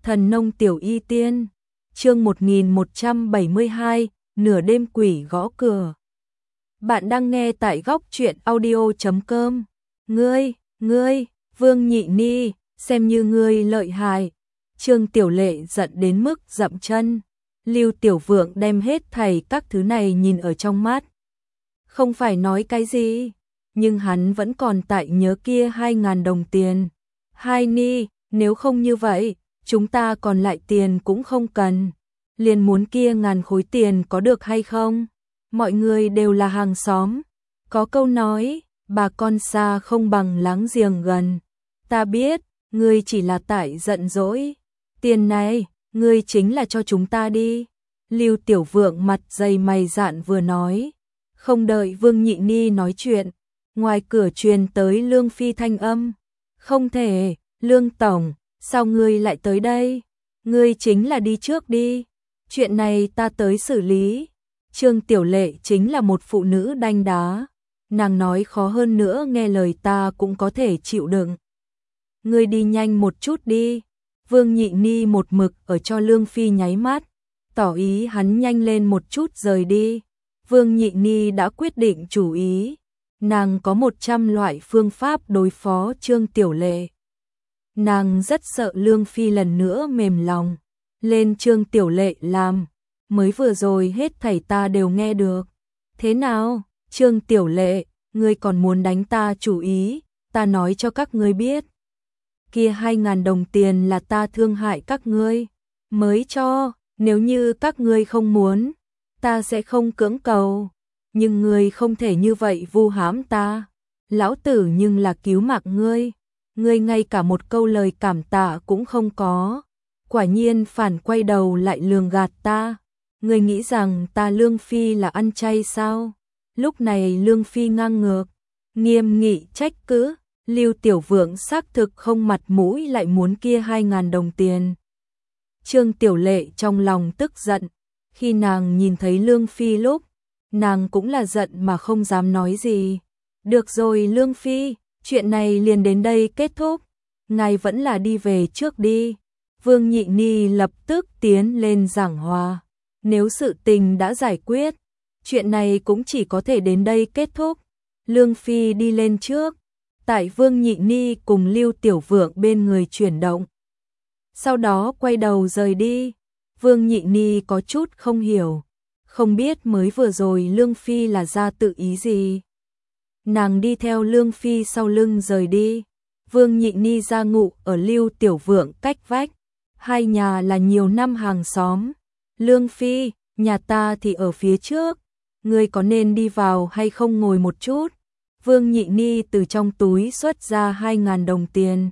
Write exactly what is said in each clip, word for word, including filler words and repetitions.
Thần nông tiểu y tiên, chương một nghìn một trăm bảy mươi hai, nửa đêm quỷ gõ cửa. Bạn đang nghe tại góc truyện audio chấm com. Ngươi, ngươi, Vương Nhị Ni, xem như ngươi lợi hại. Trương Tiểu Lệ giận đến mức dậm chân. Lưu Tiểu Vượng đem hết thảy các thứ này nhìn ở trong mắt. Không phải nói cái gì, nhưng hắn vẫn còn tại nhớ kia hai ngàn đồng tiền. Hai Ni, nếu không như vậy, chúng ta còn lại tiền cũng không cần. Liền muốn kia ngàn khối tiền có được hay không? Mọi người đều là hàng xóm. Có câu nói, bà con xa không bằng láng giềng gần. Ta biết, ngươi chỉ là tại giận dỗi. Tiền này, ngươi chính là cho chúng ta đi. Lưu Tiểu Vượng mặt dày mày dạn vừa nói. Không đợi Vương Nhị Ni nói chuyện, ngoài cửa truyền tới Lương Phi thanh âm. Không thể, Lương Tổng, sao ngươi lại tới đây? Ngươi chính là đi trước đi. Chuyện này ta tới xử lý. Trương Tiểu Lệ chính là một phụ nữ đanh đá. Nàng nói khó hơn nữa nghe lời ta cũng có thể chịu đựng. Ngươi đi nhanh một chút đi. Vương Nhị Ni một mực ở cho Lương Phi nháy mắt, tỏ ý hắn nhanh lên một chút rời đi. Vương Nhị Ni đã quyết định chủ ý. Nàng có một trăm loại phương pháp đối phó Trương Tiểu Lệ. Nàng rất sợ Lương Phi lần nữa mềm lòng. Lên Trương Tiểu Lệ làm. Mới vừa rồi hết thảy ta đều nghe được. Thế nào, Trương Tiểu Lệ, ngươi còn muốn đánh ta chủ ý, ta nói cho các ngươi biết. Kia hai ngàn đồng tiền là ta thương hại các ngươi. Mới cho, nếu như các ngươi không muốn, ta sẽ không cưỡng cầu. Nhưng ngươi không thể như vậy vu hãm ta. Lão tử nhưng là cứu mạng ngươi. Ngươi ngay cả một câu lời cảm tạ cũng không có. Quả nhiên phản quay đầu lại lường gạt ta. Ngươi nghĩ rằng ta Lương Phi là ăn chay sao? Lúc này Lương Phi ngang ngược, nghiêm nghị trách cứ. Lưu Tiểu Vượng xác thực không mặt mũi lại muốn kia hai ngàn đồng tiền. Trương Tiểu Lệ trong lòng tức giận. Khi nàng nhìn thấy Lương Phi lúc, nàng cũng là giận mà không dám nói gì. Được rồi Lương Phi, chuyện này liền đến đây kết thúc. Ngài vẫn là đi về trước đi. Vương Nhị Ni lập tức tiến lên giảng hòa. Nếu sự tình đã giải quyết, chuyện này cũng chỉ có thể đến đây kết thúc. Lương Phi đi lên trước, tại Vương Nhị Ni cùng Lưu Tiểu Vượng bên người chuyển động. Sau đó quay đầu rời đi. Vương Nhị Ni có chút không hiểu, không biết mới vừa rồi Lương Phi là ra tự ý gì. Nàng đi theo Lương Phi sau lưng rời đi. Vương Nhị Ni ra ngụ ở Lưu Tiểu Vượng cách vách. Hai nhà là nhiều năm hàng xóm. Lương Phi, nhà ta thì ở phía trước. Ngươi có nên đi vào hay không ngồi một chút? Vương Nhị Ni từ trong túi xuất ra hai ngàn đồng tiền.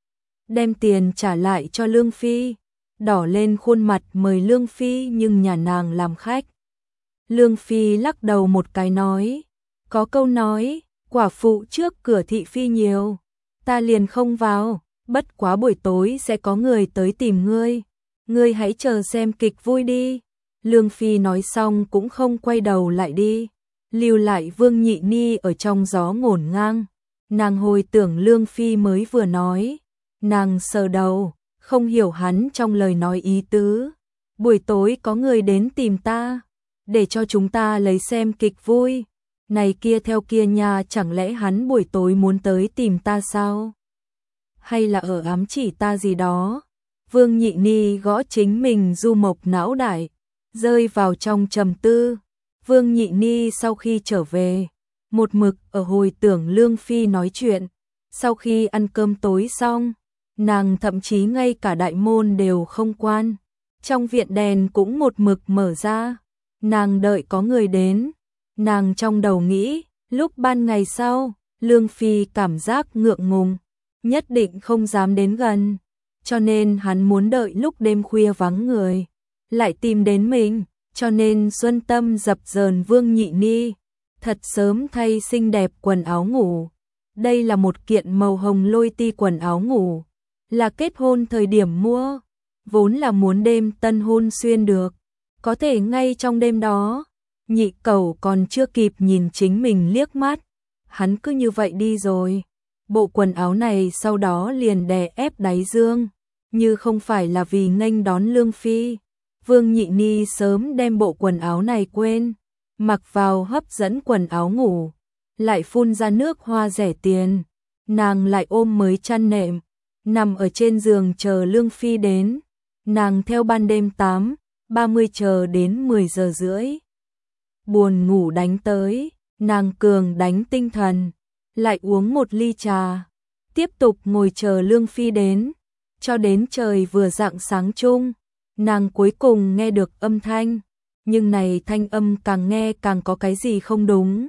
Đem tiền trả lại cho Lương Phi. Đỏ lên khuôn mặt mời Lương Phi nhưng nhà nàng làm khách. Lương Phi lắc đầu một cái nói. Có câu nói, quả phụ trước cửa thị phi nhiều. Ta liền không vào, bất quá buổi tối sẽ có người tới tìm ngươi. Ngươi hãy chờ xem kịch vui đi. Lương Phi nói xong cũng không quay đầu lại đi. Lưu lại Vương Nhị Ni ở trong gió ngổn ngang. Nàng hồi tưởng Lương Phi mới vừa nói. Nàng sờ đầu, không hiểu hắn trong lời nói ý tứ. Buổi tối có người đến tìm ta, để cho chúng ta lấy xem kịch vui. Này kia theo kia nhà, chẳng lẽ hắn buổi tối muốn tới tìm ta sao? Hay là ở ám chỉ ta gì đó? Vương Nhị Ni gõ chính mình du mộc não đại, rơi vào trong trầm tư. Vương Nhị Ni sau khi trở về, một mực ở hồi tưởng Lương Phi nói chuyện. Sau khi ăn cơm tối xong, nàng thậm chí ngay cả đại môn đều không quan. Trong viện đèn cũng một mực mở ra. Nàng đợi có người đến. Nàng trong đầu nghĩ, lúc ban ngày sau, Lương Phi cảm giác ngượng ngùng, nhất định không dám đến gần. Cho nên hắn muốn đợi lúc đêm khuya vắng người, lại tìm đến mình. Cho nên Xuân Tâm dập dờn Vương Nhị Ni, thật sớm thay xinh đẹp quần áo ngủ. Đây là một kiện màu hồng lôi ti quần áo ngủ, là kết hôn thời điểm mua, vốn là muốn đêm tân hôn xuyên được. Có thể ngay trong đêm đó, Nhị Cẩu còn chưa kịp nhìn chính mình liếc mắt, hắn cứ như vậy đi rồi. Bộ quần áo này sau đó liền đè ép đáy dương, như không phải là vì nghênh đón Lương Phi. Vương Nhị Ni sớm đem bộ quần áo này quên, mặc vào hấp dẫn quần áo ngủ, lại phun ra nước hoa rẻ tiền, nàng lại ôm mới chăn nệm, nằm ở trên giường chờ Lương Phi đến, nàng theo ban đêm tám ba mươi chờ đến mười giờ rưỡi. Buồn ngủ đánh tới, nàng cường đánh tinh thần, lại uống một ly trà, tiếp tục ngồi chờ Lương Phi đến, cho đến trời vừa rạng sáng chung, nàng cuối cùng nghe được âm thanh, nhưng này thanh âm càng nghe càng có cái gì không đúng.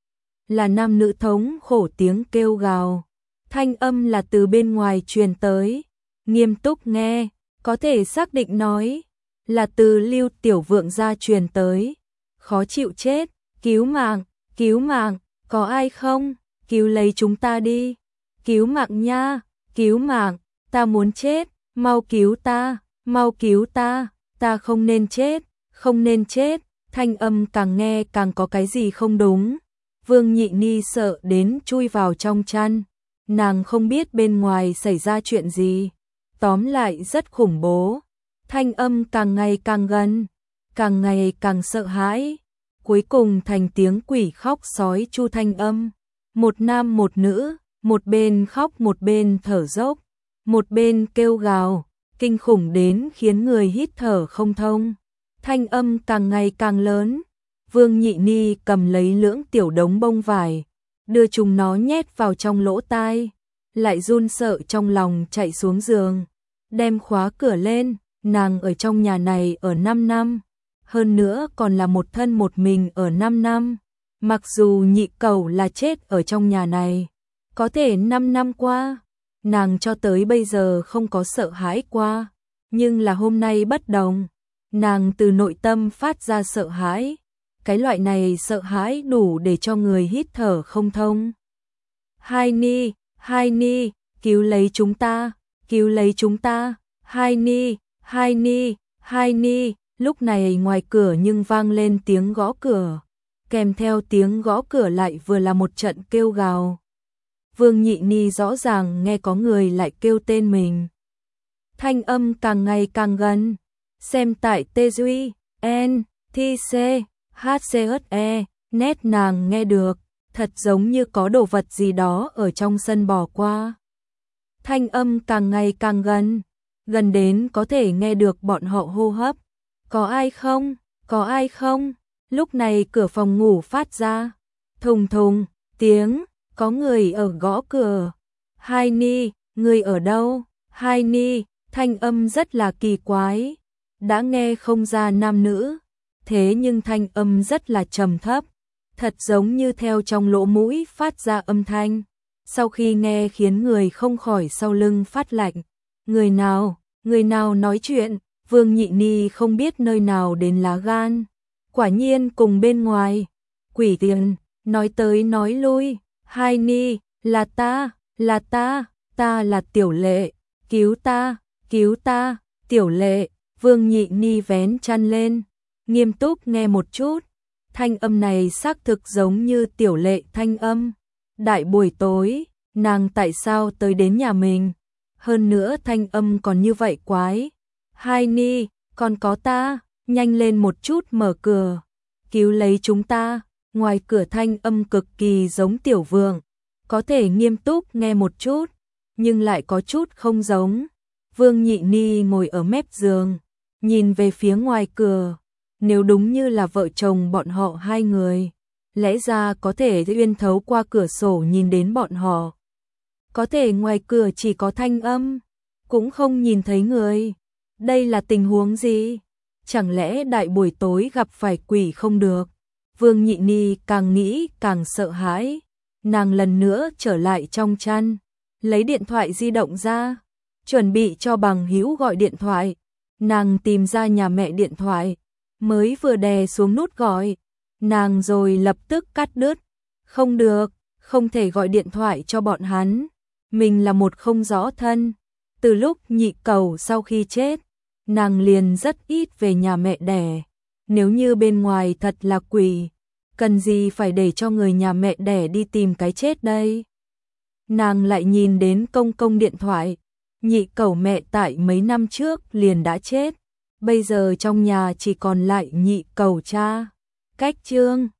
Là nam nữ thống khổ tiếng kêu gào, thanh âm là từ bên ngoài truyền tới, nghiêm túc nghe, có thể xác định nói, là từ Lưu Tiểu Vượng gia truyền tới, khó chịu chết, cứu mạng, cứu mạng, có ai không, cứu lấy chúng ta đi, cứu mạng nha, cứu mạng, ta muốn chết, mau cứu ta, mau cứu ta, ta không nên chết, không nên chết, thanh âm càng nghe càng có cái gì không đúng. Vương Nhị Ni sợ đến chui vào trong chăn, nàng không biết bên ngoài xảy ra chuyện gì, tóm lại rất khủng bố, thanh âm càng ngày càng gần, càng ngày càng sợ hãi, cuối cùng thành tiếng quỷ khóc sói chu thanh âm, một nam một nữ, một bên khóc một bên thở dốc, một bên kêu gào, kinh khủng đến khiến người hít thở không thông, thanh âm càng ngày càng lớn. Vương Nhị Ni cầm lấy lưỡng tiểu đống bông vải, đưa chúng nó nhét vào trong lỗ tai, lại run sợ trong lòng chạy xuống giường, đem khóa cửa lên, nàng ở trong nhà này ở năm năm, hơn nữa còn là một thân một mình ở năm năm, mặc dù Nhị Cẩu là chết ở trong nhà này, có thể năm năm qua, nàng cho tới bây giờ không có sợ hãi qua, nhưng là hôm nay bất đồng, nàng từ nội tâm phát ra sợ hãi. Cái loại này sợ hãi đủ để cho người hít thở không thông. Hai Ni, Hai Ni, cứu lấy chúng ta, cứu lấy chúng ta, Hai Ni, Hai Ni, Hai Ni, lúc này ngoài cửa nhưng vang lên tiếng gõ cửa, kèm theo tiếng gõ cửa lại vừa là một trận kêu gào. Vương Nhị Ni rõ ràng nghe có người lại kêu tên mình. Thanh âm càng ngày càng gần, xem tại tê duy, N, T C, hát xê ét e, nét nàng nghe được, thật giống như có đồ vật gì đó ở trong sân bỏ qua. Thanh âm càng ngày càng gần, gần đến có thể nghe được bọn họ hô hấp. Có ai không? Có ai không? Lúc này cửa phòng ngủ phát ra thùng thùng tiếng, có người ở gõ cửa. Hai Ni, người ở đâu? Hai Ni, thanh âm rất là kỳ quái, đã nghe không ra nam nữ. Thế nhưng thanh âm rất là trầm thấp, thật giống như theo trong lỗ mũi phát ra âm thanh, sau khi nghe khiến người không khỏi sau lưng phát lạnh. Người nào, người nào nói chuyện, Vương Nhị Ni không biết nơi nào đến lá gan, quả nhiên cùng bên ngoài, quỷ tiền, nói tới nói lui, Hai Ni, là ta, là ta, ta là Tiểu Lệ, cứu ta, cứu ta, Tiểu Lệ, Vương Nhị Ni vén chăn lên. Nghiêm túc nghe một chút, thanh âm này xác thực giống như Tiểu Lệ thanh âm. Đại buổi tối, nàng tại sao tới đến nhà mình? Hơn nữa thanh âm còn như vậy quái. Hai Ni, còn có ta, nhanh lên một chút mở cửa, cứu lấy chúng ta. Ngoài cửa thanh âm cực kỳ giống Tiểu Vượng, có thể nghiêm túc nghe một chút, nhưng lại có chút không giống. Vương Nhị Ni ngồi ở mép giường, nhìn về phía ngoài cửa. Nếu đúng như là vợ chồng bọn họ hai người, lẽ ra có thể uyên thấu qua cửa sổ nhìn đến bọn họ. Có thể ngoài cửa chỉ có thanh âm, cũng không nhìn thấy người. Đây là tình huống gì? Chẳng lẽ đại buổi tối gặp phải quỷ không được? Vương Nhị Ni càng nghĩ càng sợ hãi. Nàng lần nữa trở lại trong chăn, lấy điện thoại di động ra, chuẩn bị cho bằng hữu gọi điện thoại. Nàng tìm ra nhà mẹ điện thoại, mới vừa đè xuống nút gọi, nàng rồi lập tức cắt đứt. Không được, không thể gọi điện thoại cho bọn hắn. Mình là một không rõ thân. Từ lúc Nhị Cẩu sau khi chết, nàng liền rất ít về nhà mẹ đẻ. Nếu như bên ngoài thật là quỷ, cần gì phải để cho người nhà mẹ đẻ đi tìm cái chết đây? Nàng lại nhìn đến công công điện thoại, Nhị cẩu mẹ tại mấy năm trước liền đã chết, bây giờ trong nhà chỉ còn lại nhị cẩu cha. Cách chương